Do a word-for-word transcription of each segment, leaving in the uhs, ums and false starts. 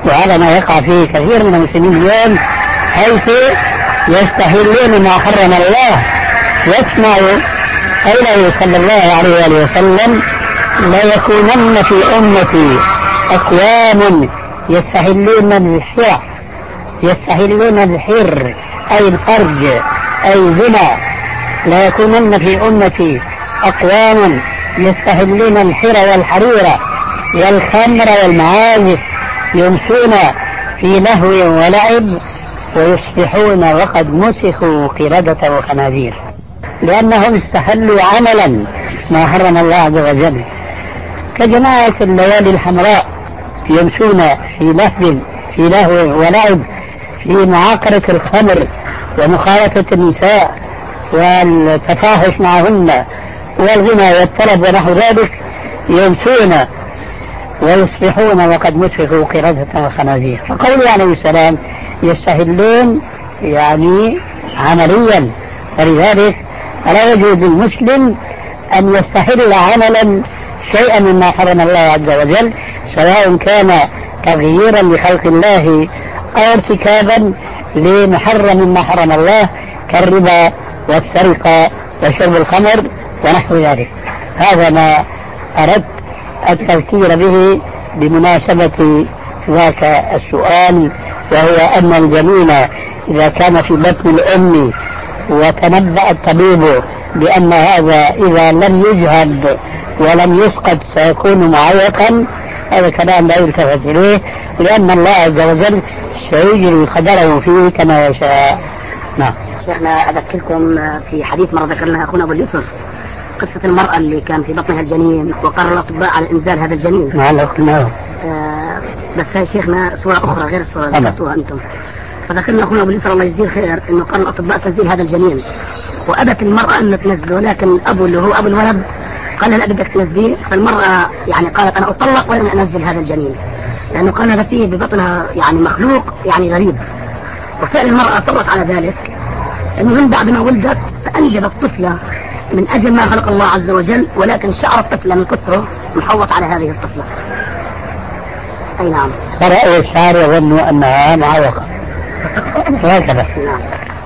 وهذا ما يقع فيه كثير من المسلمين اليوم، حيث يستحلون ما حرم الله. يسمع قوله صلى الله عليه وآله وسلم: لا يكونن في أمتي أقوام يستحلون الحر يستحلون الحر أي الفرج أي زنا. لا يكونن في أمتي أقوام يستحلون الحر والحرير والخمر والمعازف، يمسون في لهو ولعب ويصبحون وقد مسخوا قردة وخنازير، لأنهم استحلوا عملا ما حرم الله عز وجل. كجماعة الليالي الحمراء يمسون في لهو في لهو ولعب، في معاقرة الخمر ومخالطة النساء والتفاحش معهن والغنى والطلب ونحو ذلك، يمسون ويصبحون وقد مسخوا قردة وخنازير. فقوله عليه السلام يستحلون يعني عمليا، ولذلك لا يجوز للمسلم أن يستحل عملا شيئا مما حرم الله عز وجل، سواء كان تغييرا لخلق الله أو ارتكابا لمحرم مما حرم الله كالربا والسرقة وشرب الخمر ونحو ذلك. هذا ما أردت التذكير به بمناسبة ذاك السؤال، وهو أن الجنين إذا كان في بطن الأم وتنبأ الطبيب بأن هذا إذا لم يجهد ولم يفقد سيكون معيقا، هذا كلام لا يلتفت إليه، لأن الله عز وجل سيجري قدره فيه كما يشاء. نعم. شيخنا أذكركم في حديث مرة ذكرناها أخونا أبو اليسر، قصة المرأة اللي كان في بطنها الجنين وقرر الأطباء على إنزال هذا الجنين. نعم. آه بس يا شيخنا صورة أخرى غير الصورة اللي ذكرتوها أنتم. فذكرنا أخونا أبو اليسر الله يجزيه خير إنه قرر الأطباء تنزيل هذا الجنين، وأبت المرأة أن تنزله، ولكن أبو اللي هو أبو الولد قال لا بدك تنزليه. فالمرأة يعني قالت أنا أطلق ولم أنزل هذا الجنين، لأنه قال هذا فيه ببطنها يعني مخلوق يعني غريب. وفعلا المرأة صرت على ذلك، المهم بعد ما ولدت فأنجبت طفلة من أجل ما خلق الله عز وجل، ولكن شعر الطفلة من كثره محوط على هذه الطفلة. أي نعم. فرأوا الشعر يظنوا أنها معوقة هكذا. نعم.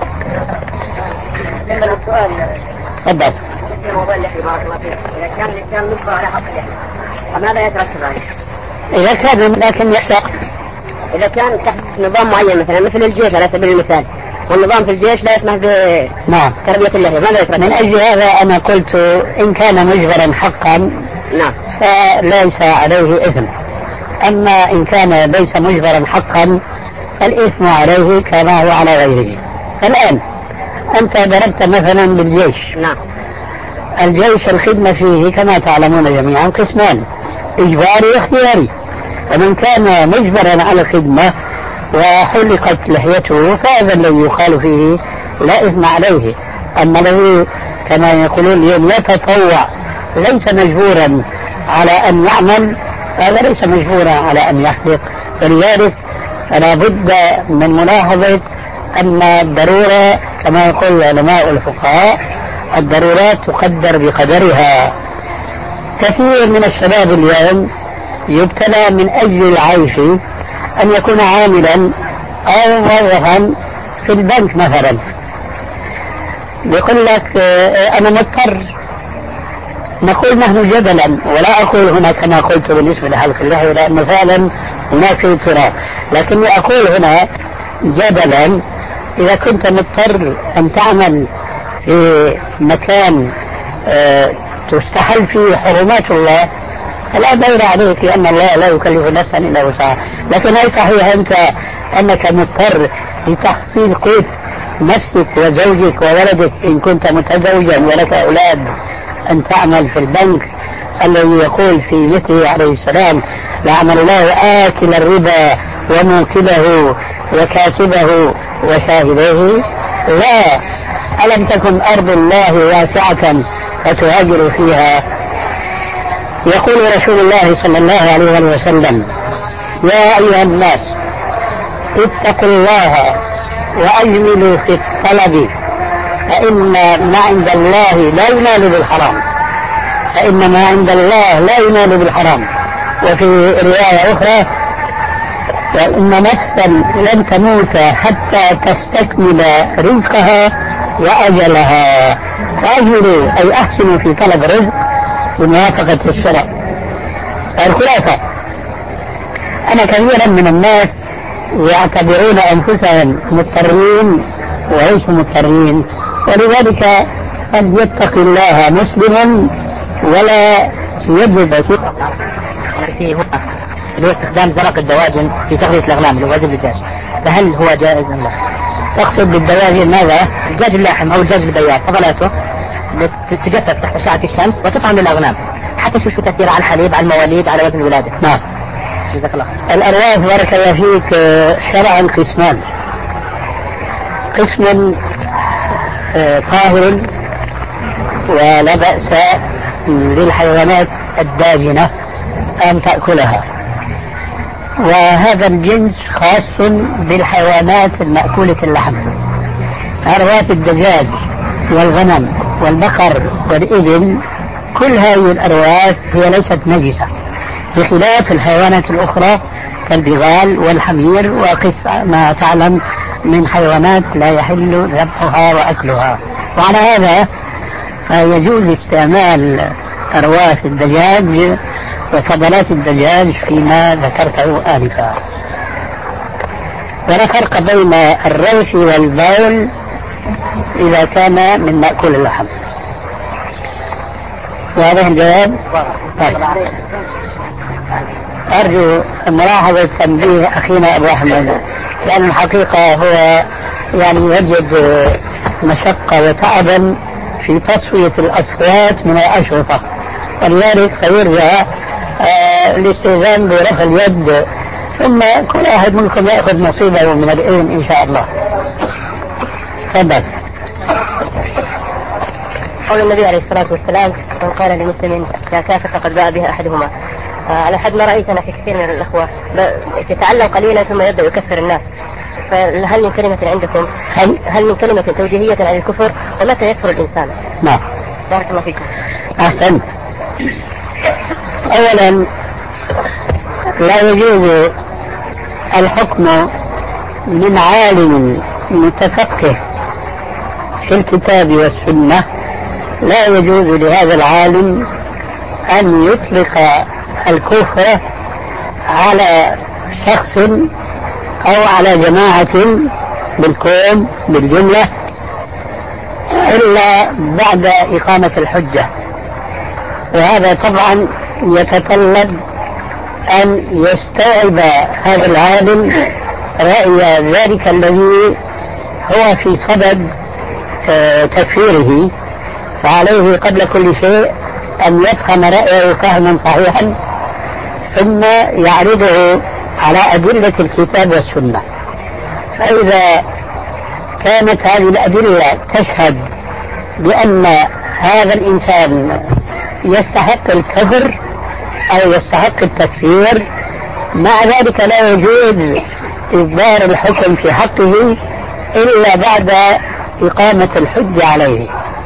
بالنسبة للسؤال تفضل. اسم موضوع اللحية بارك الله فيك، إذا كان الإسلام يبقى على حق اللحية فماذا يترتب عليه؟ إذا كان لكن يحتاج إذا كان تحت نظام معين مثلا مثل الجيش على سبيل المثال، والنظام في الجيش لا يسمح بتربية اللحية، ماذا يترتب؟ من أجل هذا أنا قلت إن كان مجبرا حقا نعم فليس عليه إثم، أما إن كان ليس مجبرا حقا الإثم عليه كما هو على غيره. الآن أنت ضربت مثلا بالجيش. نعم. الجيش الخدمة فيه كما تعلمون جميعا قسمان، إجباري واختياري، ومن كان مجبرا على الخدمة وحلقت لحيته فهذا الذي يقال فيه لا إثم عليه. أما الذي كما يقولون اليوم يتطوع ليس مجبورا على أن يعمل، هذا ليس مجبورا على أن يحلق. ولذلك فلا بد من ملاحظة أن الضرورة كما يقول العلماء والفقهاء الضرورات تقدر بقدرها. كثير من الشباب اليوم يبتلى من أجل العيش أن يكون عاملا أو موظفا في البنك مثلا، يقول لك أنا مضطر. نقول نحن جدلا، ولا أقول هنا كما قلت بالنسبة لحلق اللحية لأنه فعلا هناك اضطرار، لكني أقول هنا جدلا إذا كنت مضطر أن تعمل في مكان أه تستحل فيه حرمات الله فلا دور عليك، لأن الله لا يكلف نفسا إلا وسعها. لكن هل صحيح أنت أنك مضطر لتحصيل قوت نفسك وزوجك وولدك إن كنت متزوجا ولك أولاد أن تعمل في البنك الذي يقول في مثله عليه السلام لعن الله آكل الربا وموكله وكاتبه وشاهديه؟ لا. ألم تكن أرض الله واسعة فتهاجر فيها؟ يقول رسول الله صلى الله عليه وسلم يا أيها الناس اتقوا الله وأجملوا في الطلب فإن ما عند الله لا ينال بالحرام فإن ما عند الله لا ينال بالحرام. وفي رواية أخرى وإن نفسا لن تموت حتى تستكمل رزقها وأجلها، فأجلوا أي أحسنوا في طلب الرزق بموافقة الشرع. الخلاصة أنا كثيرا من الناس يعتبرون أنفسهم مضطرين وليسوا مضطرين، ولذلك فليتق الله مسلما ولا يجب فيه هو اللي هو استخدام زرق الدواجن في تغذية الأغنام اللي هو وزن الدجاج، فهل هو جائز أم لا؟ تقصد بالدواجن ماذا؟ الدجاج اللاحم أو الدجاج البياض فضلاته تجفف تحت أشعة الشمس وتطعم للأغنام حتى شو شو تأثير على الحليب على المواليد على وزن الولادة. نعم. جزاك الله. الأرواح بارك الله فيك شرعا قسمان، قسم طاهر ولا بأس للحيوانات الداجنة أن تأكلها، وهذا الجنس خاص بالحيوانات المأكولة اللحم. أرواح الدجاج والغنم والبقر والإبل كل هذه الأرواح هي ليست نجسة، بخلاف الحيوانات الأخرى كالبغال والحمير وقس ما تعلم من حيوانات لا يحل ذبحها وأكلها. وعلى هذا فيجوز استعمال أرواح الدجاج وفضلات الدجاج فيما ذكرته آنفا. ولا فرق بين الروث والبول إذا كان من مأكول اللحم. وهذا الجواب. أرجو ملاحظة تنبيه أخينا أبو أحمد، لأن الحقيقة هو يعني يجد مشقة وتعبا في تصفية الأصوات من الأشرطة، ولذلك سيرجع آه الاستئذان برفع اليد، ثم كل واحد منكم يأخذ نصيبه من الإذن إن شاء الله. تفضل. قول النبي عليه الصلاة والسلام: من قال لمسلم يا كافر فقد باء بها أحدهما. على حد ما رأيتنا في كثير من الأخوة يتعلم قليلا ثم يبدأ يكفر الناس، فهل من كلمة عندكم هل, هل من كلمة توجيهية عن الكفر ومتى يكفر الإنسان؟ نعم. بارك الله فيكم. أحسنت. أولا لا يجوز الحكم من عالم متفقه في الكتاب والسنة، لا يجوز لهذا العالم أن يطلق الكفر على شخص أو على جماعة بالكون بالجملة إلا بعد إقامة الحجة. وهذا طبعا يتطلب أن يستوعب هذا العالم رأي ذلك الذي هو في صدد تكفيره، فعليه قبل كل شيء أن يفهم رأيه فهما صحيحا ثم يعرضه على أدلة الكتاب والسنة. فإذا كانت هذه الأدلة تشهد بأن هذا الإنسان يستحق الكفر أو يستحق التكفير، مع ذلك لا يجوز إصدار الحكم في حقه إلا بعد إقامة الحجة عليه.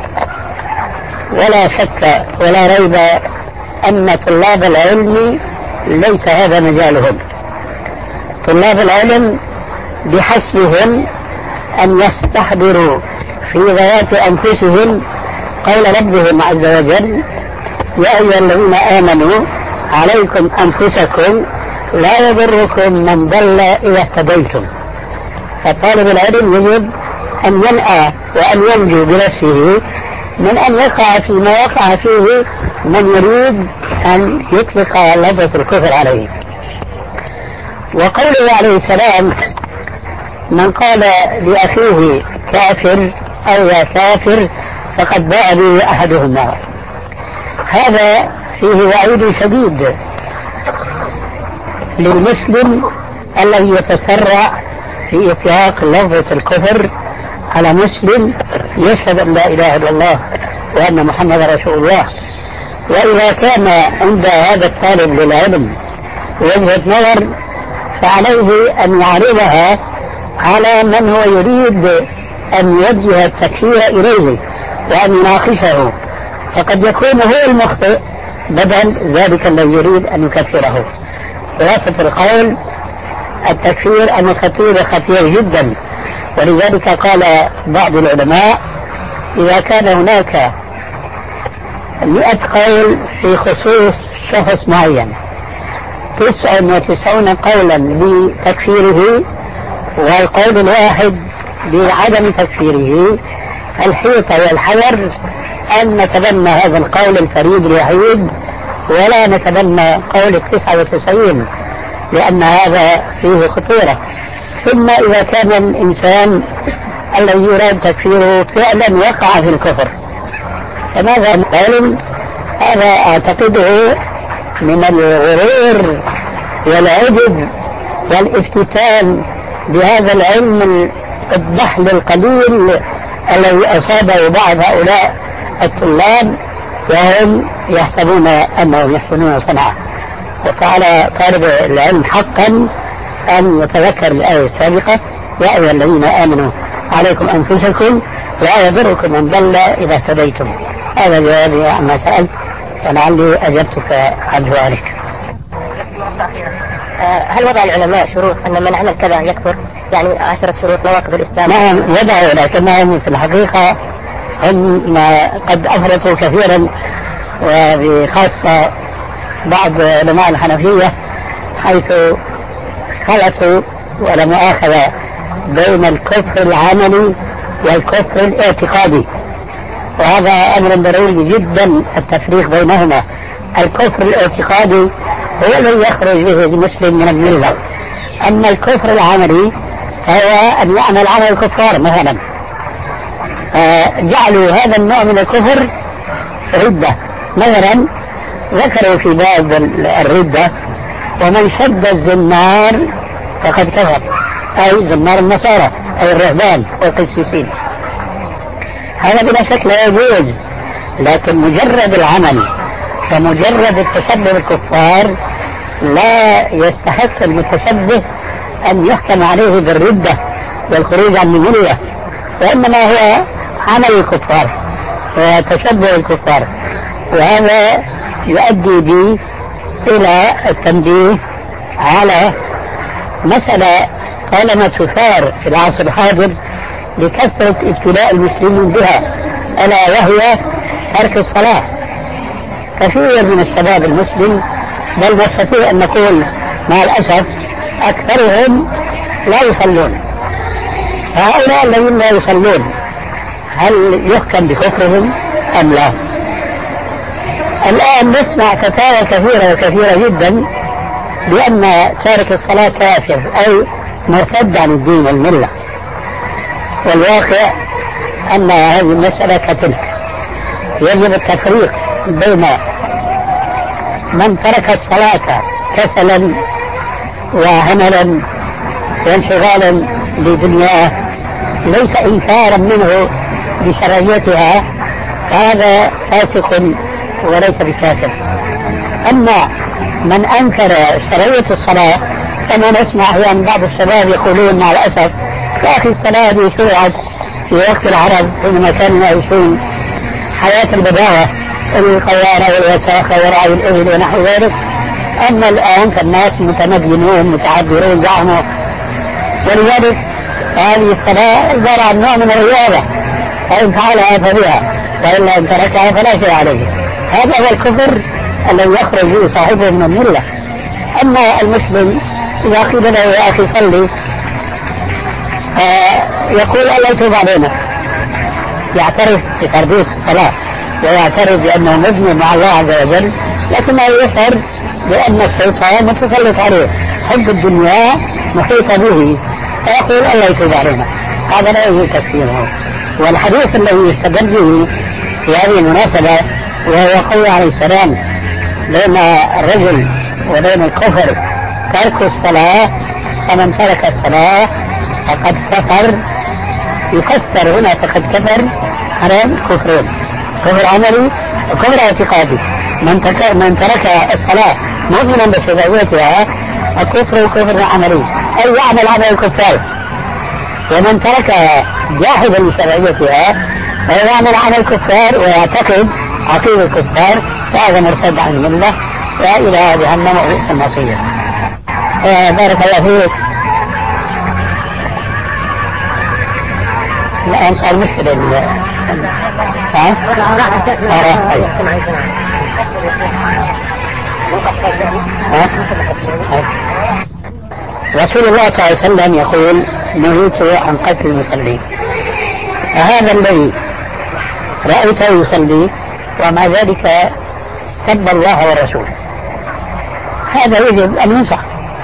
ولا شك ولا ريب أن طلاب العلم ليس هذا مجالهم. طلاب العلم بحسبهم أن يستحضروا في ذوات أنفسهم قول ربهم عز وجل: يا أيها الذين آمنوا عليكم أنفسكم لا يضركم من ضل إذا اهتديتم. فطالب العلم يجب أن ينأى وأن ينجو بنفسه من أن يقع فيما وقع فيه من يريد أن يطلق لفظ الكفر عليه. وقوله عليه السلام: من قال لأخيه كافر أو يا كافر فقد باء به أحدهما، هذا فيه وعيد شديد للمسلم الذي يتسرع في إطلاق لفظة الكفر على مسلم يشهد أن لا إله إلا الله وأن محمد رسول الله. وإذا كان عند هذا الطالب للعلم وجهة نظر فعليه أن يعرضها على من هو يريد أن يوجه التكفير إليه وأن يناقشه، فقد يكون هو المخطئ بدل ذلك الذي يريد أن يكفره. خلاصة القول التكفير أمر خطير خطير جدا، ولذلك قال بعض العلماء إذا كان هناك مئة قول في خصوص شخص معين، تسعة وتسعون قولا بتكفيره والقول الواحد بعدم تكفيره، الحيطة والحذر أن نتبنى هذا القول الفريد الوحيد ولا نتبنى قول التسعة وتسعين، لأن هذا فيه خطورة. ثم إذا كان الإنسان الذي يراد تكفيره فعلا وقع في الكفر، فماذا نقول؟ هذا أعتقده من الغرور والعجب والافتتان بهذا العلم الضحل القليل الذي أصابه بعض هؤلاء الطلاب وهم يحسبون أنهم يحسنون صنعا. وفعلى طالب العلم حقا أن يتذكر الآية السابقة: يا أيها الذين آمنوا عليكم أنفسكم لا يضركم من ضل إذا اهتديتم. هذا جوابي عما سألت، ولعلي أجبتك عن سؤالك. هل وضع العلماء شروط أن من عمل كذا يكفر؟ يعني عشرة شروط نواقض الإسلام. نعم وضعوا، لكنهم في الحقيقة هم قد أفرطوا كثيرا، وبخاصة بعض علماء الحنفية حيث خلطوا ولا مؤاخذة بين الكفر العملي والكفر الاعتقادي، وهذا أمر ضروري جدا التفريق بينهما. الكفر الاعتقادي هو الذي يخرج به المسلم من الملة، أما الكفر العملي فهو أن يعمل عمل الكفار مثلا. جعلوا هذا النوع من الكفر ردة مثلا، ذكروا في باب الردة: ومن شد الزنار فقد كفر، أي زنار النصارى أي الرهبان والقسيسين. هذا بلا شك لا يجوز، لكن مجرد العمل ومجرد التشبه بالكفار لا يستحق المتشبه أن يحكم عليه بالردة والخروج عن الملة، وإنما هو عمل الكفار وتشبه الكفار. وهذا يؤدي بي إلى التنبيه على مسألة طالما تثار في العصر الحاضر لكثرة ابتلاء المسلمين بها، ألا وهي ترك الصلاة. كثير من الشباب المسلم، بل نستطيع أن نقول مع الأسف أكثرهم لا يصلون. هؤلاء الذين لا يصلون هل يحكم بكفرهم أم لا؟ الآن نسمع فتاوى كثيرة وكثيرة جدا بأن تارك الصلاة كافر أي مرتد عن الدين والملة، والواقع أن هذه المسألة كتلك. يجب التفريق بين من ترك الصلاة كسلا وهملا وانشغالا بدنياه ليس إنكارا منه بشرعيتها، هذا فاسق وليس بكافر. أما من أنكر شرعية الصلاة كما نسمع أحيانا بعض الشباب يقولون مع الأسف: يا أخي الصلاة دي شرعت في وقت العرب حينما كانوا يعيشون حياة البداوة، القوارة والوساخة ورعي الإبل ونحو ذلك. أما الآن فالناس متمدنون متعبرون زعموا، ولذلك هذه الصلاة عبارة عن نوع من الرياضة، فإن فعلها فبها وإلا إن تركها فلا شيء عليه. هذا هو الكفر الذي يخرج به صاحبه من الملة. أما المسلم إذا قيل له: يا أخي صلي، يقول: الله يتوب علينا، يعترف بفرضية الصلاة ويعترف بأنه مذنب مع الله عز وجل، لكنه يشعر بأن الشيطان متسلط عليه، حب الدنيا محيطة به، فيقول: الله يتوب علينا. هذا لا يجوز تكفيره. والحديث الذي يستدل به في هذه المناسبة وهو قول عليه السلام بين الرجل وبين الكفر ترك الصلاة، فمن ترك الصلاة فقد كفر. يكسر هنا فقد كفر على كفرين: كفر عملي وكفر اعتقادي. من, تك... من ترك الصلاة مؤمنا بشرعيتها فكفر كفر عملي أي يعمل عمل الكفار، ومن ترك جاحدا لشرعيتها فيعمل عمل الكفار ويعتقد عقيدة الكفار، فهذا مرتد عن الملة وإلى جهنم وبئس المصير. بارك الله فيك. الآن صار مشكلة. ها؟ رسول الله صلى الله عليه وسلم يقول نهيت عن قتل المصلين، فهذا الذي رأيته يصلي ومع ذلك سب الله ورسوله هذا يجب أن ينصح،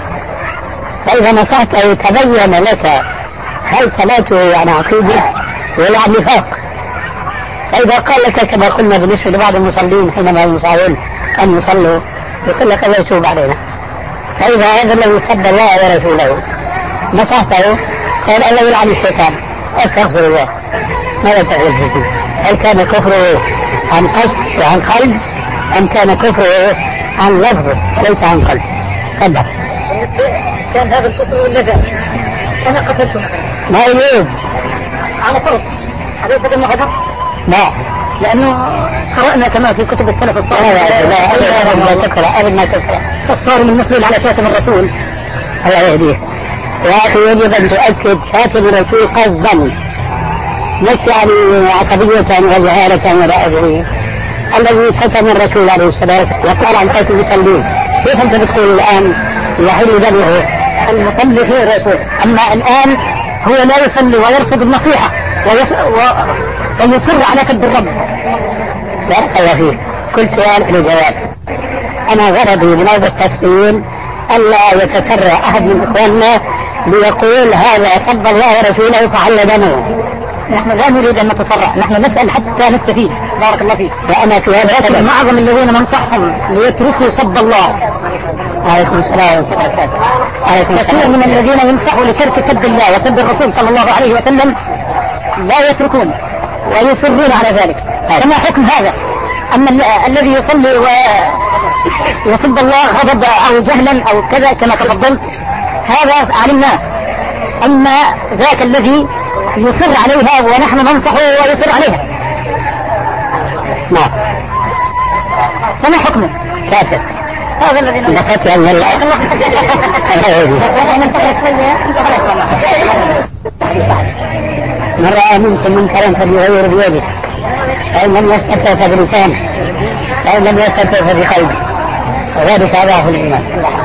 فإذا نصحته تبين لك هل صلاته عن عقيدة ولا عن نفاق. فإذا قال لك كما قلنا بالنسبة لبعض المصلين حينما يصارون أن يصلوا يقول لك لا يتوب علينا، فإذا هذا الذي سب الله ورسوله نصحته قال الله يلعن الشيطان أستغفر الله، ماذا تقول فيه؟ هل كان كفره عن قصد وعن قلب أم كان كفره عن لفظ ليس عن قلب؟ تفضل. كان هذا الكفر ولا ذا؟ أنا قتلته ما يريد على فرض أليس بالمغضب؟ لا، لأنه قرأنا كما في كتب السلف الصالح لا لا لا تقرأ أبدا ما تقرأ فالصارم المسلم على شاتم الرسول الله يهديه. يا أخي يجب أن تؤكد شاتم الرسول قصدا مش يعني عصبية وجهالة ولا أدري. الذي شتم الرسول عليه الصلاة والسلام وقال عن قتل المصلين، كيف أنت بتقول الآن يحل دمه؟ المصلي هو الرسول، أما الآن هو لا يصلي ويرفض النصيحة ويص... و... ويصر على سب الرب. لا خير فيه، كل سؤال له جواب. أنا غرضي من هذا التفصيل ألا يتسرع أحد من إخواننا ليقول هذا سب الله ورسوله فحل دمه. نحن لا نريد أن نتسرع، نحن نسأل حتى نستفيد. بارك الله فيك. وأنا في هذا لكن معظم الذين ننصحهم ليتركوا سب الله. عليكم السلام ورحمة الله وبركاته. كثير من الذين ينصحوا لترك سب الله وسب الرسول صلى الله عليه وسلم لا يتركون ويصرون على ذلك. فما حكم هذا؟ أما الذي يصلي ويسب الله غضب أو جهلا أو كذا كما تفضلت هذا علمناه، أما ذاك الذي يصر عليها ونحن ننصحه ويصر عليها نعم فما حكمه؟ كافر. هذا الذي نصحت يا الله من رأى منكم منكرا فليغير بيده، فإن لم يستطع فبلسانه، فإن لم يستطع فبقلبه، وذلك أضعف الإيمان.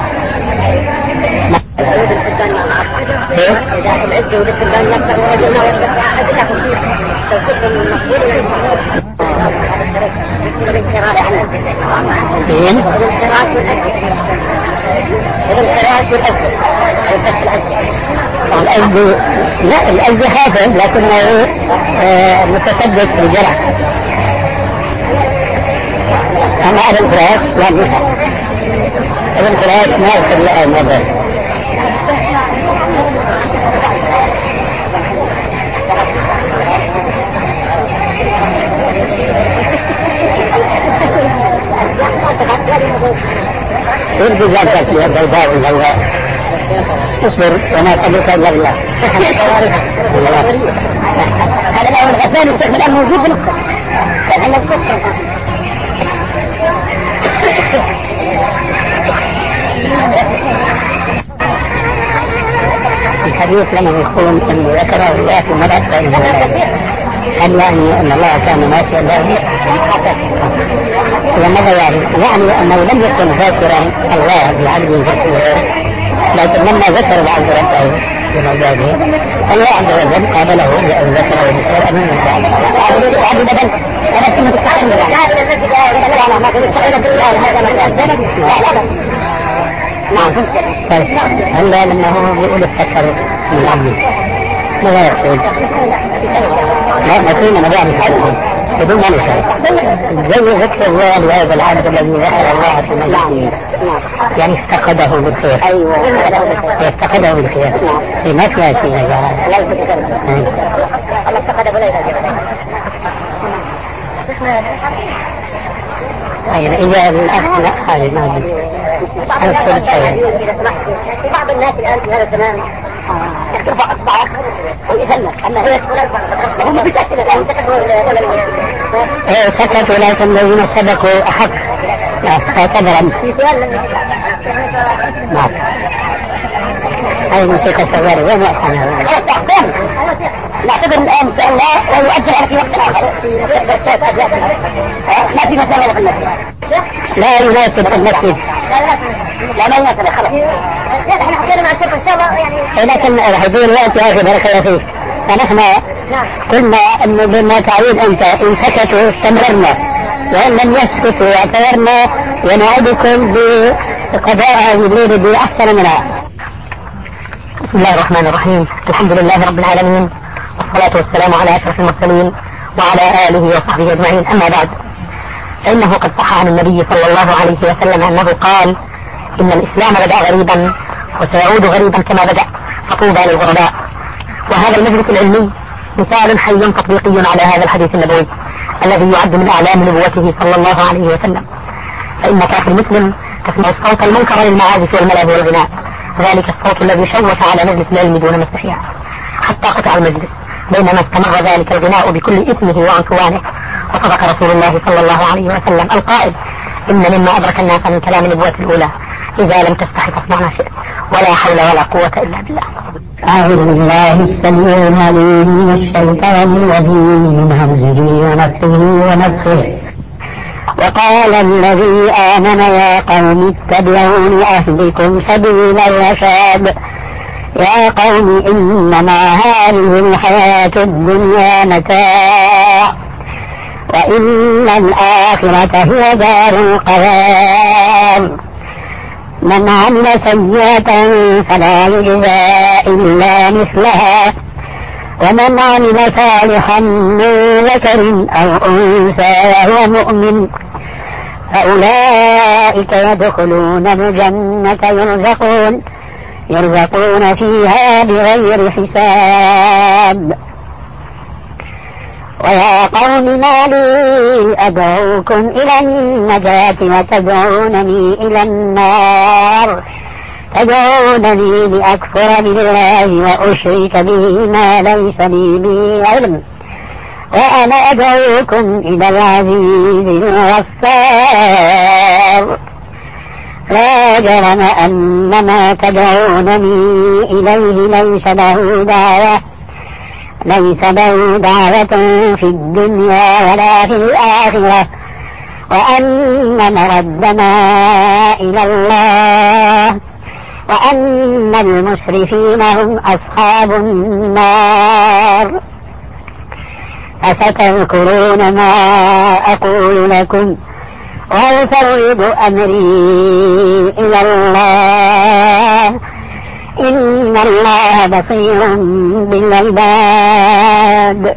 الأجل لا الأجل حافظ لكنه متصدق بالجرح. أما على الفراق لا نفع، على الفراق ما يصل لها الموضوع. يرجو ذاتك يا الضوضاء والهواء، اصبر وما قبلك الا بالله. هذا الأول الغفلان الشيخ الآن موجود في نفسه. الحديث لما يكون أن ذكره الله في المدرسة أن يعني أن الله كان ناسيا له حسن وماذا يعني؟ يعني أنه لم يكن ذاكرا الله بعبده ذكره، لكن لما ذكر العبد ربه بمجاده الله عز وجل قابله بأن ذكره بخير أمين هلا لما هو بيقول افتكر من عمي ماذا يقول؟ لا ما فينا ما بعمل حاجة بدون ما نشاهد زي ذكر الله لهذا العبد الذي ذكر الله في مجلسه، يعني افتقده بالخير. أيوة افتقده بالخير ما فيها شيء يا جماعة. الله افتقده بليلة شيخنا. أيضا إذا الأخ لا هذه ما أدري إذا سمحت في بعض الناس الآن في هذا الزمان ترفع أصبعك ويذلك، أما هي تقول أصبعك هم بشكل الآن سكتوا لكن الذين سبقوا أحق طبعا. في سؤال نعم هذه موسيقى شغالة وين وقعنا؟ خلاص أحكام نعتبر الآن إن شاء الله ويؤجل على في وقت آخر في ما في مسألة في المسجد. لا يناسب المسجد. لا ما يناسب خلاص. شيخ احنا حكينا مع الشيخ ان شاء الله يعني. لكن راح يكون الوقت يا أخي بارك الله فيك. فنحن قلنا أنه بما تعود أنت إن سكتوا استمررنا وإن لم يسكتوا اعتبرنا ونعدكم بقضاء هذه الليلة بأحسن منها. بسم الله الرحمن الرحيم. الحمد لله رب العالمين والصلاة والسلام على أشرف المرسلين وعلى آله وصحبه أجمعين. أما بعد، فإنه قد صح عن النبي صلى الله عليه وسلم أنه قال: إن الإسلام بدأ غريبا وسيعود غريبا كما بدأ، فطوبى للغرباء. وهذا المجلس العلمي مثال حي تطبيقي على هذا الحديث النبوي الذي يعد من أعلام نبوته صلى الله عليه وسلم. فإنك أخي المسلم تسمع الصوت المنكر للمعازف والملاهي والغناء، ذلك الصوت الذي شوش على مجلس العلم دون استحياء حتى قطع المجلس، بينما استمر ذلك الغناء بكل اسمه وعنفوانه. وصدق رسول الله صلى الله عليه وسلم القائل: إن مما أدرك الناس من كلام النبوة الأولى إذا لم تستحي فاصنع ما شئت، ولا حول ولا قوة إلا بالله. أعوذ بالله السميع العليم من الشيطان الرجيم من همزه ونفسه ونفسه. وقال الذي آمن يا قوم اتبعون أهدكم سبيل الرشاد. يا قوم إنما هذه الحياة الدنيا متاع وإن الآخرة هي دار القرار. من عمل سيئة فلا يجزى إلا مثلها ومن عمل صالحا من ذكر أو أنثى وهو مؤمن فأولئك يدخلون الجنة يرزقون يرزقون فيها بغير حساب. ويا قوم ما لي أدعوكم إلى النجاة وتدعونني إلى النار تدعونني لأكفر بالله وأشرك به ما ليس لي به علم وأنا أدعوكم إلى العزيز الغفار. لا جرم أن ما تدعونني إليه ليس له دعوة ليس له دعوة في الدنيا ولا في الآخرة وأن مردنا إلى الله وأن المسرفين هم أصحاب النار. فستذكرون ما أقول لكم وأفوض أمري إلى الله إن الله بصير بالعباد.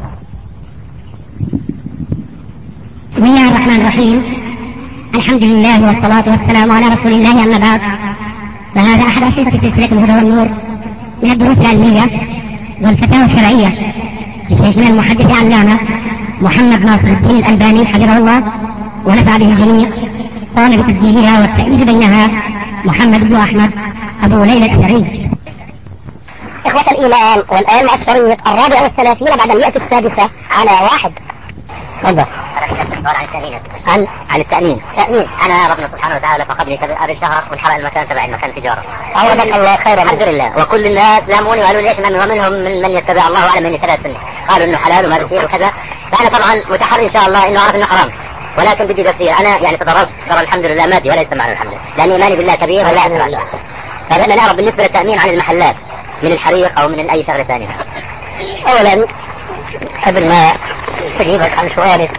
بسم الله الرحمن الرحيم. الحمد لله والصلاة والسلام على رسول الله. أما بعد، فهذا أحد أشرطة سلسلة الهدى والنور من الدروس العلمية والفتاوى الشرعية لشيخنا المحدث علامة محمد ناصر الدين الألباني حفظه الله ونفع به الجميع. قام بتسجيلها والتأليف بينها محمد بن أحمد أبو ليلى الأثري. إخوة الإيمان، والآن مع الشريط الرابع والثلاثين بعد المئة السادسة على واحد. تفضل. عن التأمين عن عن التأمين تأمين. أنا ربنا سبحانه وتعالى فقدني قبل شهر وانحرق المكان تبع المكان تجارة. أولاً الله خيرا. الحمد لله. وكل الناس لاموني وقالوا لي ايش من ومنهم من, من يتبع الله وأعلم من يتبع السنة، قالوا إنه حلال وما بيصير وكذا. فأنا طبعا متحري إن شاء الله إنه أعرف إنه حرام، ولكن بدي تفسير. أنا يعني تضررت ضرر الحمد لله مادي وليس معنى الحمد لله، لأن إيماني بالله كبير ولا أتبع شيء. فبدنا نعرف بالنسبة للتأمين عن المحلات من الحريق أو من أي شغلة ثانية. أولا قبل ما أجيبك عن سؤالك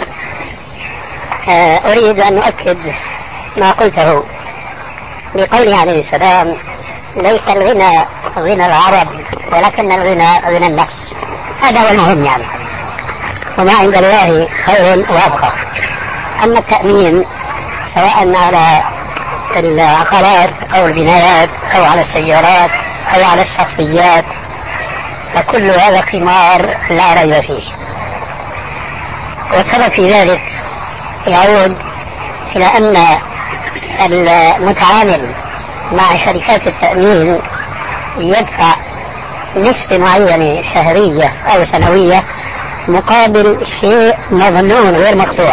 أريد أن أؤكد ما قلته بقوله عليه السلام: ليس الغنى غنى العرب ولكن الغنى غنى النفس. هذا هو المهم يعني، وما عند الله خير وأبقى. أما التأمين سواء على العقارات أو البنايات أو على السيارات أو على الشخصيات فكل هذا قمار لا ريب فيه. والسبب في ذلك يعود إلى أن المتعامل مع شركات التأمين يدفع نسبة معينة شهرية أو سنوية مقابل شيء مظنون غير مقطوع،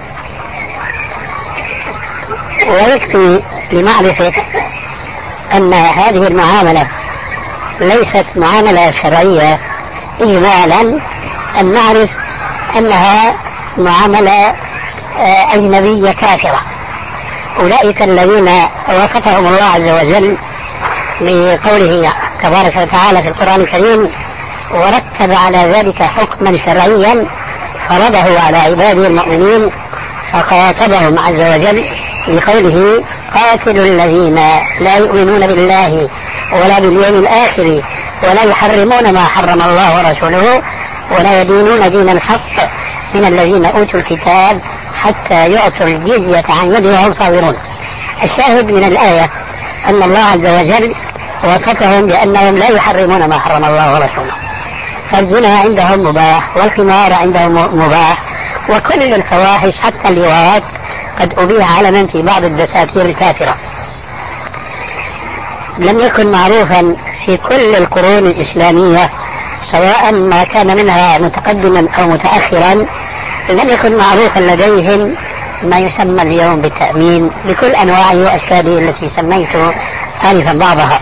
ويكفي لمعرفة أن هذه المعاملة ليست معاملة شرعية إجمالا أن نعرف أنها معاملة أجنبية كافرة. أولئك الذين وصفهم الله عز وجل لقوله تبارك وتعالى في القرآن الكريم: ورتب على ذلك حكما شرعيا فرضه على عباده المؤمنين، فخاطبهم عز وجل لقوله: قاتلوا الذين لا يؤمنون بالله ولا باليوم الآخر ولا يحرمون ما حرم الله ورسوله ولا يدينون دين الحق من الذين أوتوا الكتاب حتى يعطوا الجزية عن يد وهم صاغرون. الشاهد من الآية أن الله عز وجل وصفهم بأنهم لا يحرمون ما حرم الله ورسوله، فالزنا عندهم مباح، والقمار عندهم مباح، وكل الفواحش حتى اللواط قد أبيح علنا في بعض الدساتير الكافرة. لم يكن معروفا في كل القرون الإسلامية، سواء ما كان منها متقدما أو متأخرا، لم يكن معروفا لديهم ما يسمى اليوم بالتأمين بكل أنواعه وأشكاله التي سميت آنفا بعضها.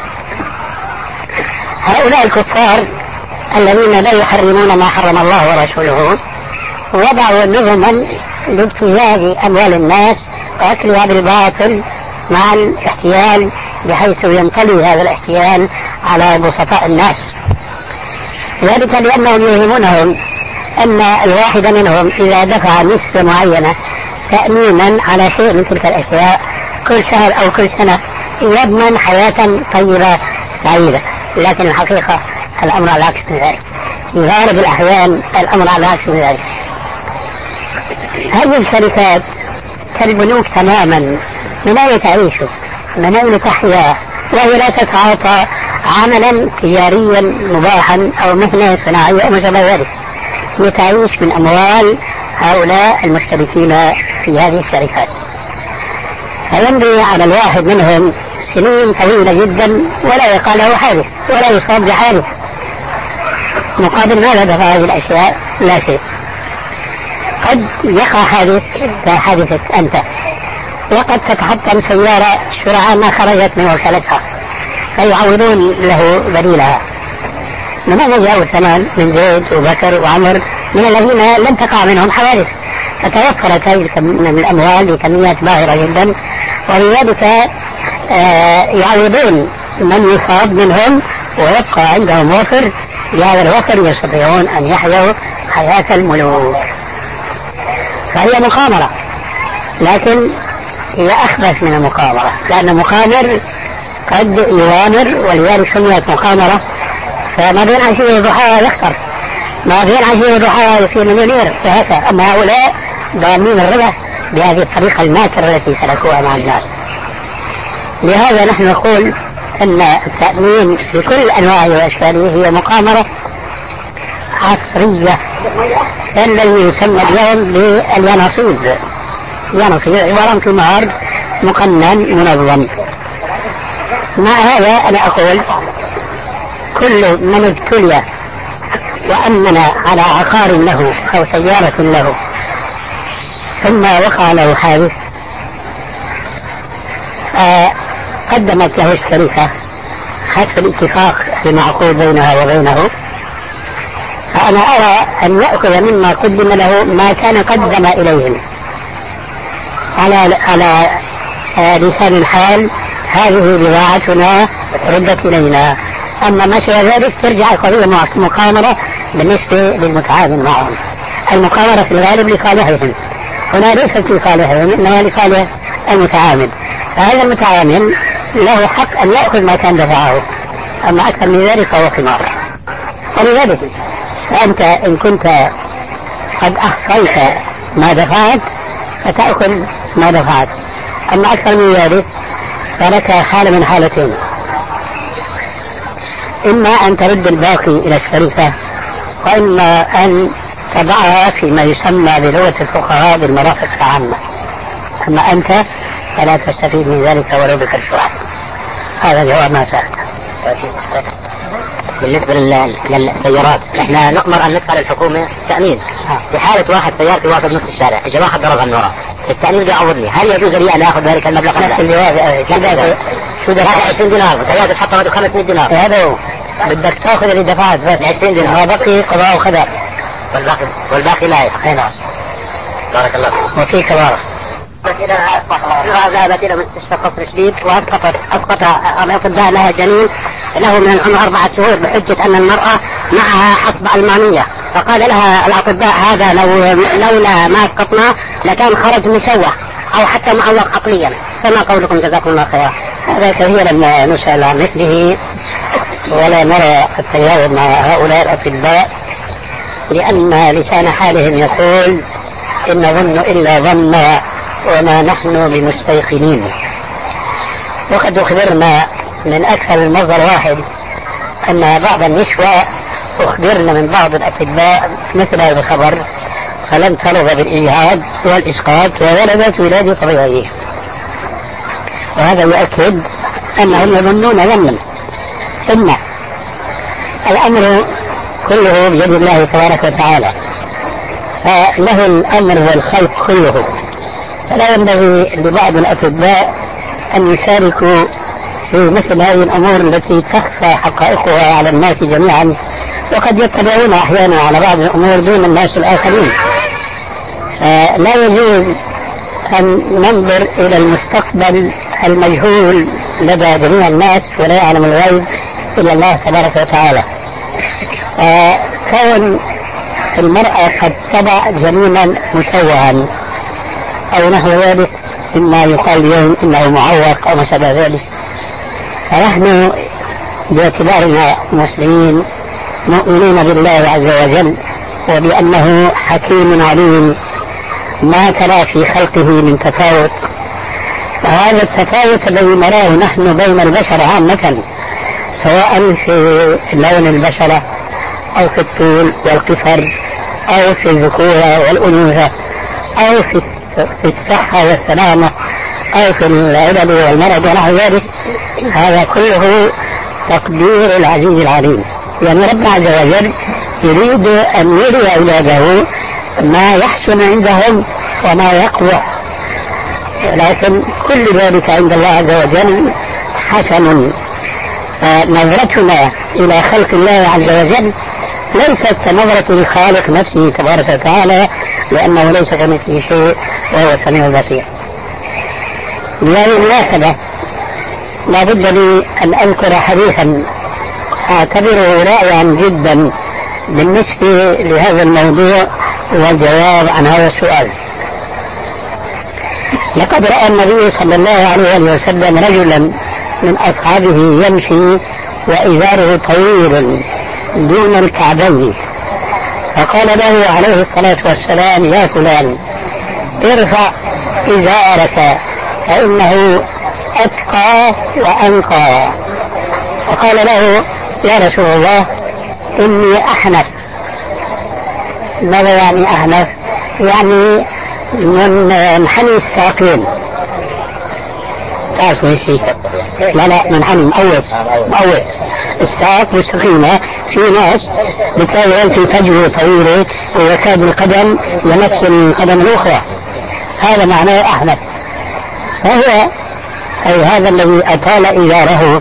هؤلاء الكفار الذين لا يحرمون ما حرم الله ورسوله وضعوا نظما لابتزاز أموال الناس وأكلها بالباطل مع الاحتيال، بحيث ينطلي هذا الاحتيال على بسطاء الناس، ذلك لأنهم يوهمونهم أن الواحد منهم إذا دفع نسبة معينة تأمينا على شيء من تلك الأشياء كل شهر أو كل سنة يضمن حياة طيبة سعيدة، لكن الحقيقة الأمر على العكس من ذلك. في غالب الأحيان الأمر على العكس من ذلك. هذه الشركات كالبنوك تماما، من أين تعيش؟ من أين تحيا؟ وهي لا تتعاطى عملا تجاريا مباحا أو مهنة صناعية أو ما شابه ذلك، لتعيش من أموال هؤلاء المشتركين في هذه الشركات. فيمضي على الواحد منهم سنين طويلة جدا ولا يقع له حادث ولا يصاب بحادث، مقابل ماذا دفع هذه الأشياء؟ لا شيء. قد يقع حادث كحادثة أنت، وقد تتحطم سيارة سرعان ما خرجت من وكالتها فيعوضون له بديلها. من أين جاءوا الثمان؟ من زيد وبكر وعمر، من الذين لم تقع منهم حوادث، فتوفرت هذه من الأموال بكميات باهرة جدا، ولذلك آه يعوضون من يصاب منهم ويبقى عندهم وفر، بهذا الوفر يستطيعون أن يحيوا حياة الملوك. فهي مقامرة، لكن هي أخبث من المقامرة، لأن المقامر قد يغامر ولذلك سميت مقامرة، فما بين عشية وضحاها يخسر، ما بين عشية وضحاها يصير مليونير وهكذا. أما هؤلاء ضامنين الربح بهذه الطريقة الماكرة التي سلكوها مع الناس. لهذا نحن نقول أن التأمين بكل أنواعه وأشكاله هي مقامرة عصرية، الذي يسمى اليوم باليانصيب. اليانصيب عبارة عن قمار مقنن منظم. مع هذا أنا أقول كل من ابتلي وأمن على عقار له أو سيارة له ثم وقع له حادث قدمت له الشركة حسب الاتفاق المعقود بينها وبينه، فأنا أرى أن يأخذ مما قدم له ما كان قدم إليهم على على لسان الحال: هذه بضاعتنا ردت إلينا. أما ما سوى ذلك ترجع القضية مقامرة بالنسبة للمتعامل معهم. المقامرة في الغالب لصالحهم، هنا ليست لصالحهم إنما لصالح المتعامل، فهذا المتعامل له حق أن يأخذ ما كان دفعه، أما أكثر من ذلك فهو قمار. ولذلك فأنت إن كنت قد أحصيت ما دفعت فتأخذ ما دفعت، أما أكثر من ذلك فلك حالة من حالتين: إما أن ترد الباقي إلى الشركة، وإما أن تضعها فيما يسمى بلغة الفقهاء بالمرافق العامة، أما أنت فلا تستفيد من ذلك ولو بكرش واحد. هذا جواب ما سألته. بالنسبة للسيارات احنا نؤمر أن ندفع للحكومة تأمين في حالة واحد سيارتي واقف نص الشارع اجى واحد ضربها من وراء، التأمين ده يعوضني، هل يجوز لي أن آخذ ذلك المبلغ؟ نفس الجواب. شو ده؟ عشرين دينار وسيارة تحطمت بخمسمائة دينار. هذا هو بدك تاخذ اللي دفعت بس عشرين دينار، ما بقي قضاء وخدع، والباقي والباقي لا يحق. بارك الله فيك. وفي كبارة. ذهبت إلى مستشفى قصر شديد وأسقطت أسقط الأطباء لها جنين له من العمر أربعة شهور بحجة أن المرأة معها حصبة ألمانية، فقال لها الأطباء هذا لو لولا ما أسقطناه لكان خرج مشوه أو حتى معوق عقليا، فما قولكم جزاكم الله خيرا؟ هذا كثيرا ما نسأل عن مثله ولا نرى التجاوب مع هؤلاء الأطباء، لأن لسان حالهم يقول إن ظن إلا ظن وما نحن بمستيقنين. وقد أخبرنا من أكثر من مصدر واحد أن بعض النسوة أخبرنا من بعض الأطباء مثل هذا الخبر فلم ترضى بالإجهاض والإسقاط وولدت ولادة طبيعية، وهذا يؤكد أنهم يظنون ظنا. ثم الأمر كله بيد الله تبارك وتعالى، فله الأمر والخلق كله، فلا ينبغي لبعض الأطباء أن يشاركوا في مثل هذه الأمور التي تخفى حقائقها على الناس جميعا، وقد يطلعون أحيانا على بعض الأمور دون الناس الآخرين. فلا يجوز أن ننظر إلى المستقبل المجهول لدى جميع الناس ولا يعلم الغيب إلا الله تبارك وتعالى. كون المرأة قد تضع جنينا مشوها أو نحو ذلك مما يقال اليوم إنه معوق أو ما شابه ذلك، فنحن باعتبارنا مسلمين مؤمنين بالله عز وجل وبأنه حكيم عليم ما ترى في خلقه من تفاوت، فهذا التفاوت الذي نراه نحن بين البشر عامة سواء في لون البشرة أو في الطول والقصر أو في الذكورة والأنوثة أو في في الصحة والسلامة أو في العدد والمرض ونحو ذلك، هذا كله تقدير العزيز العليم. يعني ربنا عز وجل يريد أن يري عباده ما يحسن عندهم وما يقبح، لكن كل ذلك عند الله عز وجل حسن. نظرتنا إلى خلق الله عز وجل ليست كنظرة الخالق نفسه تبارك وتعالى، لأنه ليس كمثله شيء وهو السميع البصير. بهذه المناسبة لا بد لي أن أذكر حديثا أعتبره رائعا جدا بالنسبة لهذا الموضوع والجواب عن هذا السؤال. لقد رأى النبي صلى الله عليه وسلم رجلا من أصحابه يمشي وإزاره طويل دون الكعبين، فقال له عليه الصلاة والسلام: يا فلان ارفع إزارك فإنه أتقى وأنقى. فقال له: يا رسول الله إني أحنف. ماذا يعني أحنف؟ يعني من منحني الساقين. تعرفوا ايش هي؟ لا لا منحني مقوس مقوس الساق مستقيمة. في ناس بتلاقي في فجوة طويلة ويكاد القدم يمس القدم الأخرى، هذا معناه أحنف. فهو أي هذا الذي أطال إزاره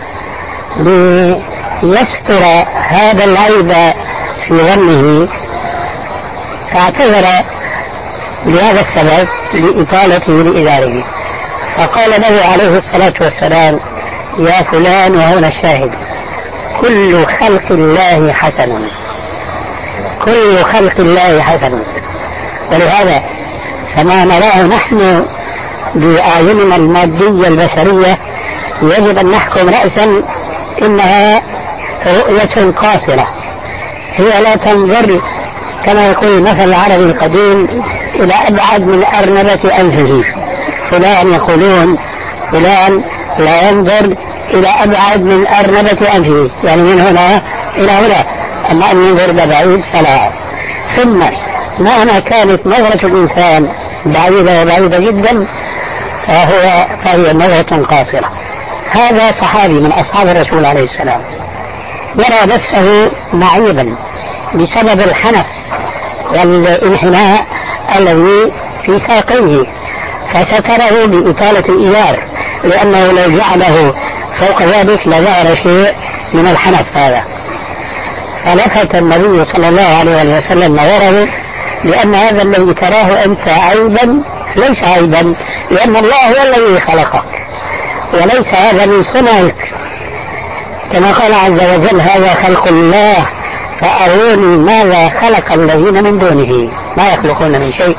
ليستر هذا العيب في ظنه، فاعتذر لهذا السبب لإطالته لإزاره، فقال له عليه الصلاة والسلام: يا فلان، وهنا الشاهد، كل خلق الله حسن، كل خلق الله حسن. ولهذا فما نراه نحن بأعيننا المادية البشرية يجب أن نحكم رأسا إنها رؤية قاصرة، هي لا تنظر كما يقول المثل العربي القديم إلى أبعد من أرنبة أنفه. فلان يقولون فلان لا ينظر إلى أبعد من أرنبة أنفه، يعني من هنا إلى هنا، أما أن ينظر بعيد فلا. ثم مهما كانت نظرة الإنسان بعيدة وبعيدة جدا فهو فهي نظرة قاصرة. هذا صحابي من أصحاب الرسول عليه السلام يرى نفسه معيبا بسبب الحنف والانحناء الذي في ساقيه، فستره بإطالة الإزار، لأنه لو جعله فوق ذلك لظهر شيء من الحنف هذا. فلفت النبي صلى الله عليه وسلم نظره لأن هذا الذي تراه أنت عيبا ليس عيبا، لأن الله هو الذي خلقك وليس هذا من صنعك، كما قال عز وجل هذا خلق الله فأروني ماذا خلق الذين من دونه ما يخلقون من شيء.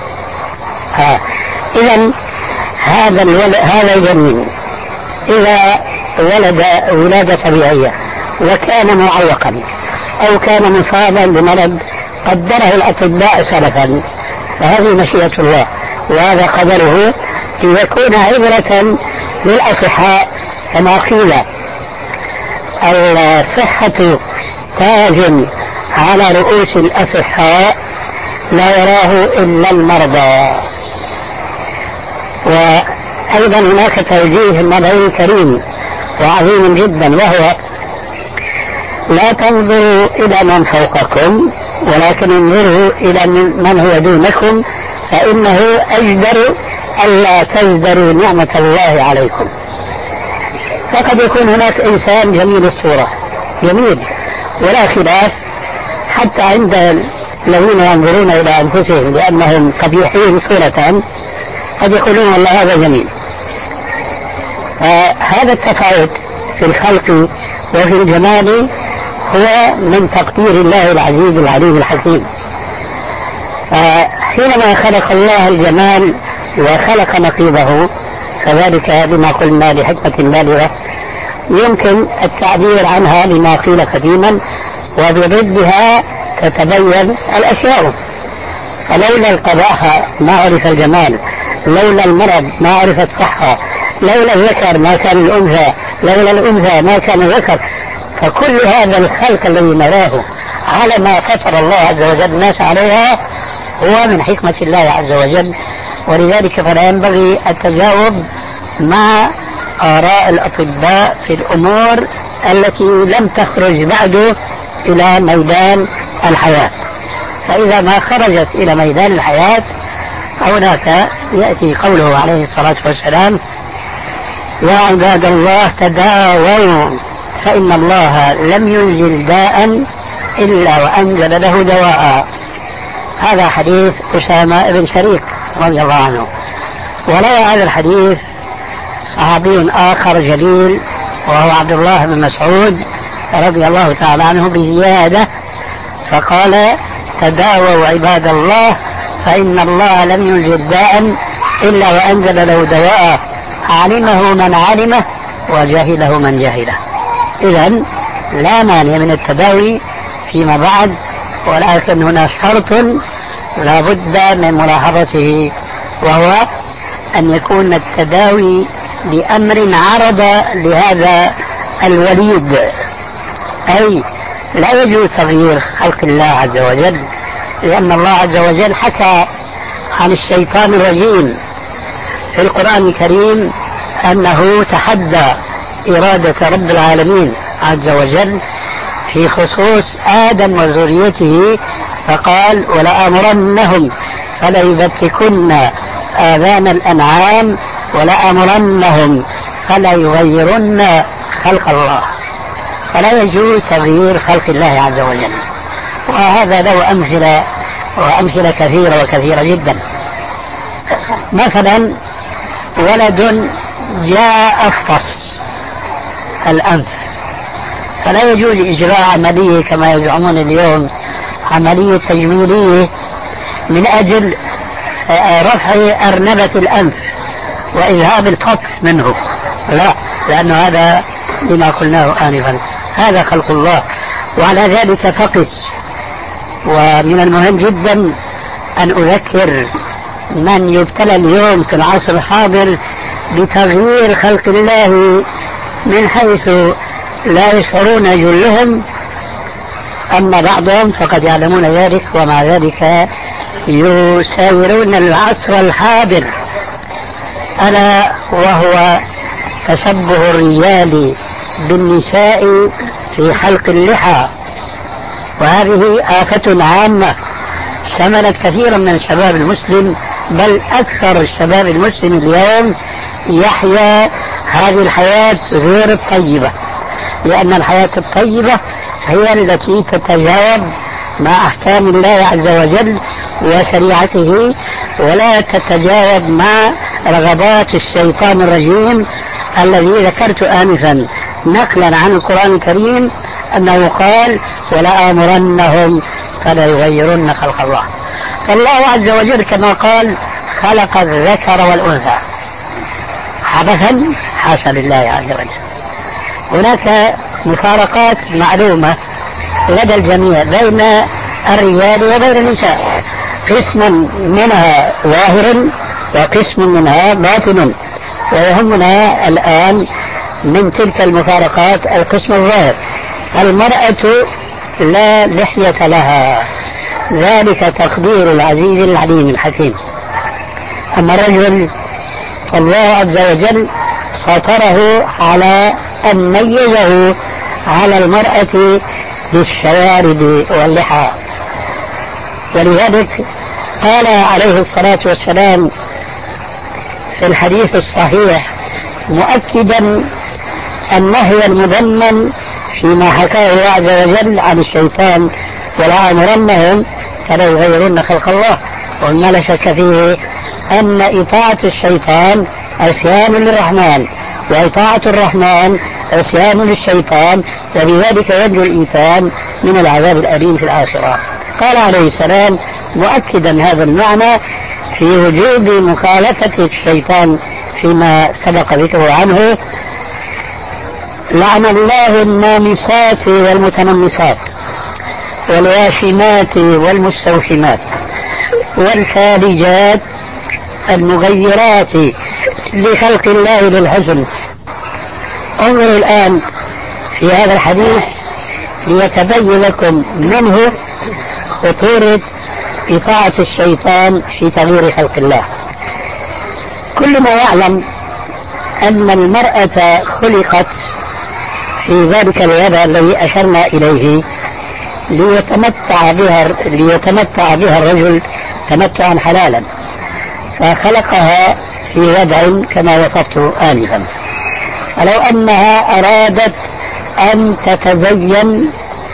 إذا هذا الولد هذا الجنين إذا ولد ولادة طبيعية وكان معوقا أو كان مصابا بمرض قدره الأطباء سلفا فهذه مشيئة الله وهذا قدره ليكون عبرة للأصحاء، كما قيل الصحة تاج على رؤوس الأصحاء لا يراه إلا المرضى. وأيضا هناك توجيه النبوي كريم وعظيم جدا، وهو لا تنظروا إلى من فوقكم ولكن انظروا إلى من هو دونكم فإنه أجدر ألا تزدروا نعمة الله عليكم. فقد يكون هناك إنسان جميل الصورة جميل ولا خلاف حتى عند الذين ينظرون إلى أنفسهم لأنهم قبيحين صورة قد يقولون والله هذا جميل. فهذا التفاوت في الخلق وفي الجمال هو من تقدير الله العزيز العليم الحكيم. فحينما خلق الله الجمال وخلق نقيضه كذلك بما قلنا لحكمة بالغة يمكن التعبير عنها لما قيل قديما وبضدها تتبين الأشياء. فلولا القباحة ما عرف الجمال، لولا المرض ما عرفت صحة، لولا الذكر ما كان الأنثى، لولا الأنثى ما كان الذكر. فكل هذا الخلق الذي نراه على ما فطر الله عز وجل الناس عليها هو من حكمة الله عز وجل. ولذلك فلا ينبغي التجاوب مع آراء الأطباء في الأمور التي لم تخرج بعد إلى ميدان الحياة. فإذا ما خرجت إلى ميدان الحياة هناك يأتي قوله عليه الصلاة والسلام يا عباد الله تداووا فإن الله لم ينزل داء إلا وأنزل له دواء. هذا حديث أسامة بن شريك رضي الله عنه. وروى هذا الحديث صحابي آخر جليل وهو عبد الله بن مسعود رضي الله تعالى عنه بزيادة فقال تداووا عباد الله فإن الله لم ينزل داء إلا وأنزل له دواء علمه من علمه وجهله من جهله. إذن لا مانع من التداوي فيما بعد، ولكن هنا شرط لا بد من ملاحظته وهو أن يكون التداوي لأمر عرض لهذا الوليد، أي لا يجوز تغيير خلق الله عز وجل، لأن الله عز وجل حكى عن الشيطان الرجيم في القرآن الكريم أنه تحدى إرادة رب العالمين عز وجل في خصوص آدم وذريته فقال ولأمرنهم فليبتكن آذان الأنعام ولأمرنهم فليغيرن خلق الله. فلا يجوز تغيير خلق الله عز وجل، وهذا له أمثلة وأمثلة كثيرة وكثيرة جدا. مثلا ولد جاء أفطس الأنف فلا يجوز إجراء عملية كما يزعمون اليوم عملية تجميلية من أجل رفع أرنبة الأنف وإذهاب الفطس منه، لا، لأن هذا لما قلناه آنفا هذا خلق الله وعلى ذلك فقس. ومن المهم جدا أن أذكر من يبتلى اليوم في العصر الحاضر بتغيير خلق الله من حيث لا يشعرون جلهم، أما بعضهم فقد يعلمون ذلك ومع ذلك يساورون العصر الحاضر، ألا وهو تشبه الرجال بالنساء في حلق اللحى. وهذه آفة عامة شملت كثيرا من الشباب المسلم، بل أكثر الشباب المسلم اليوم يحيا هذه الحياة غير الطيبة، لأن الحياة الطيبة هي التي تتجاوب مع أحكام الله عز وجل وشريعته، ولا تتجاوب مع رغبات الشيطان الرجيم الذي ذكرت آنفا نقلا عن القرآن الكريم أنه قال ولا آمرنهم فلا يغيرن خلق الله. فالله عز وجل كما قال خلق الذكر والأنثى عبثا؟ حاشا لله عز وجل. هناك مفارقات معلومة لدى الجميع بين الرجال وبين النساء، قسم منها ظاهر وقسم منها باطن، ويهمنا الآن من تلك المفارقات القسم الظاهر. المرأة لا لحية لها، ذلك تقدير العزيز العليم الحكيم. أما الرجل فالله عز وجل فطره على أن ميزه على المرأة بالشوارب واللحى، ولذلك قال عليه الصلاة والسلام في الحديث الصحيح مؤكدا النهي المضمن فيما حكاه الله عز وجل عن الشيطان ولا أمرنهم فلا يغيرن خلق الله، وما لا شك فيه أن إطاعة الشيطان عصيان للرحمن، وإطاعة الرحمن عصيان للشيطان، وبذلك ينجو الإنسان من العذاب الأليم في الآخرة. قال عليه السلام مؤكدا هذا المعنى في وجوب مخالفة الشيطان فيما سبق ذكره عنه: لعن الله النامصات والمتنمصات والواشمات والمستوشمات والفالجات المغيرات لخلق الله للحسن. انظروا الآن في هذا الحديث ليتبين لكم منه خطورة إطاعة الشيطان في تغيير خلق الله. كل ما يعلم أن المرأة خلقت في ذلك الوضع الذي أشرنا إليه ليتمتع بها ليتمتع بها الرجل تمتعا حلالا، فخلقها في وضع كما وصفت آنفا. فلو أنها أرادت أن تتزين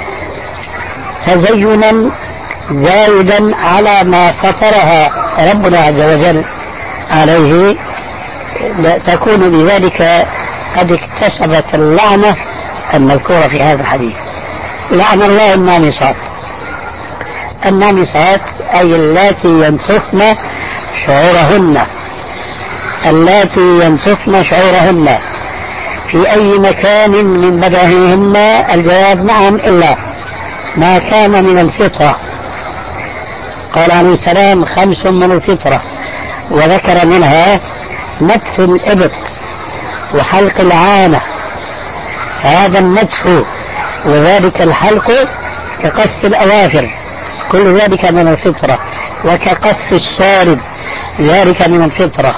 تزينا زائدا على ما فطرها ربنا عز وجل عليه تكون بذلك قد اكتسبت اللعنة المذكورة في هذا الحديث. لعن الله النامصات. النامصات أي اللاتي ينتفن شعورهن اللاتي ينتفن شعورهن في أي مكان من بدنهن. الجواب نعم، إلا ما كان من الفطرة. قال عليه السلام خمس من الفطرة، وذكر منها نتف الإبط وحلق العانة. هذا النتف وذلك الحلق كقص الأظافر، كل ذلك من الفطرة، وكقص الشارب ذلك من الفطرة.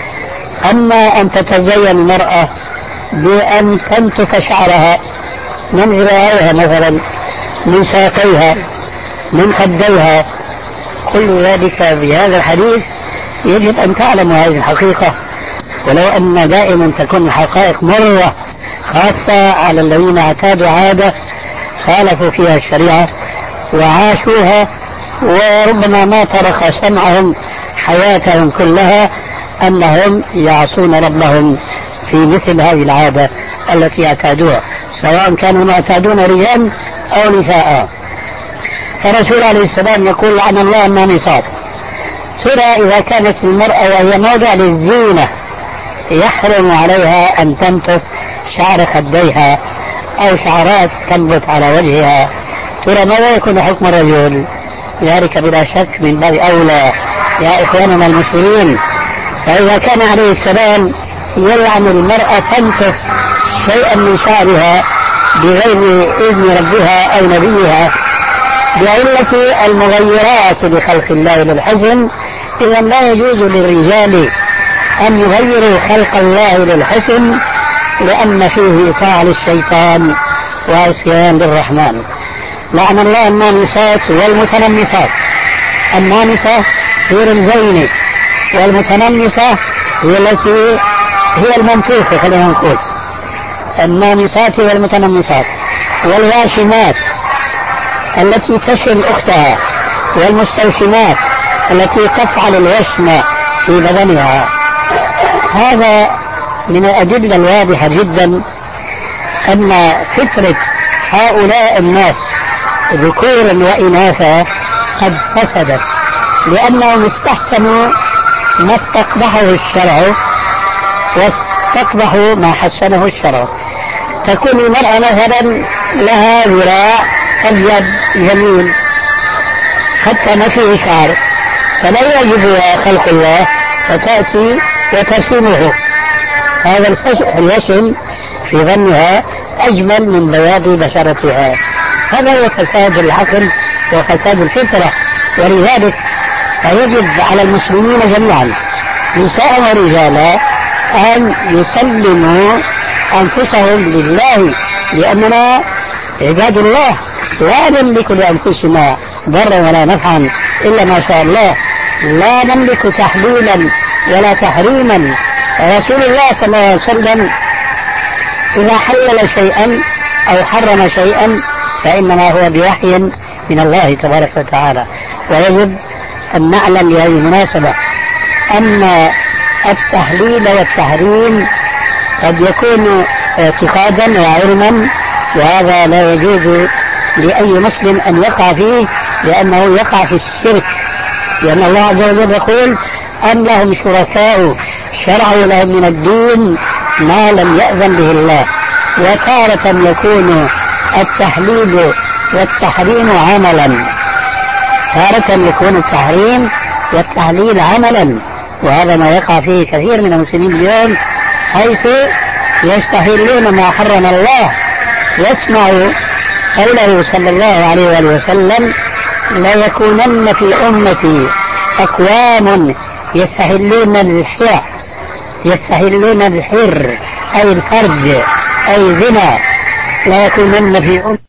أما أن تتزين المرأة بأن تنتف شعرها من ذراعيها مثلا، من ساقيها، من خديها، كل ذلك بهذا الحديث يجب أن تعلم هذه الحقيقة، ولو أن دائما تكون الحقائق مرة خاصة على الذين اعتادوا عادة خالفوا فيها الشريعة وعاشوها، وربما ما ترك سمعهم حياتهم كلها أنهم يعصون ربهم في مثل هذه العادة التي اعتادوها، سواء كانوا معتادون رجال أو نساء. فالرسول عليه السلام يقول لعن الله النامصات. ترى إذا كانت المرأة وهي موضع للزينة يحرم عليها أن تنتف شعر خديها أو شعرات تنبت على وجهها، ترى ماذا يكون حكم الرجل؟ ذلك بلا شك من باب أولى يا إخواننا المسلمين. فإذا كان عليه السلام يلعن المرأة تنتف شيئا من شعرها بغير إذن ربها أو نبيها بعلة المغيرات لخلق الله للحسن، إذا لا يجوز للرجال أن يغيروا خلق الله للحسن، لأن فيه إطاعة للشيطان وعصيان للرحمن. لعن الله النامصات والمتنمصات. النامصة هي الزينة، والمتنمصة هي التي هي المنتوفة، خلينا نقول النامصات والمتنمصات. والواشمات التي تشم أختها، والمستوشمات التي تفعل الوشم في بدنها. هذا من الأدلة الواضحة جدا أن فطرة هؤلاء الناس ذكورا وإناثا قد فسدت، لأنهم استحسنوا ما استقبحه الشرع واستقبحوا ما حسنه الشرع. تكون المرأة مثلا لها ذراع أبيض جميل حتى ما فيه شعر، فلا يعجبها خلق الله فتأتي وترسمه. هذا الوشم في ظنها أجمل من بياض بشرتها. هذا هو فساد العقل وفساد الفطرة. ولذلك فيجب على المسلمين جميعا نساء ورجالا أن يسلموا أنفسهم لله، لأننا عباد الله لا نملك لأنفسنا ضرا ولا نفعا إلا ما شاء الله، لا نملك تحليلا ولا تحريما. رسول الله صلى الله عليه وسلم إذا حلل شيئا أو حرم شيئا فإنما هو بوحي من الله تبارك وتعالى. ويجب أن نعلم بهذه المناسبة أن التحليل والتحريم قد يكون اعتقادا وعلما، وهذا لا يجوز لأي مسلم أن يقع فيه، لأنه يقع في الشرك. لأن الله عز وجل يقول أم لهم شركاء شرعوا لهم من الدين ما لم يأذن به الله. وتارة يكون التحليل والتحريم عملا، تارة يكون التحريم والتحليل عملا، وهذا ما يقع فيه كثير من المسلمين اليوم، حيث يستحلون ما حرم الله. يسمع قوله صلى الله عليه وآله وسلم لا يكونن في أمتي أقوام يستحلون الحر يستحلون الحر أي الفرج أي زنا، لا يكونن في أمتي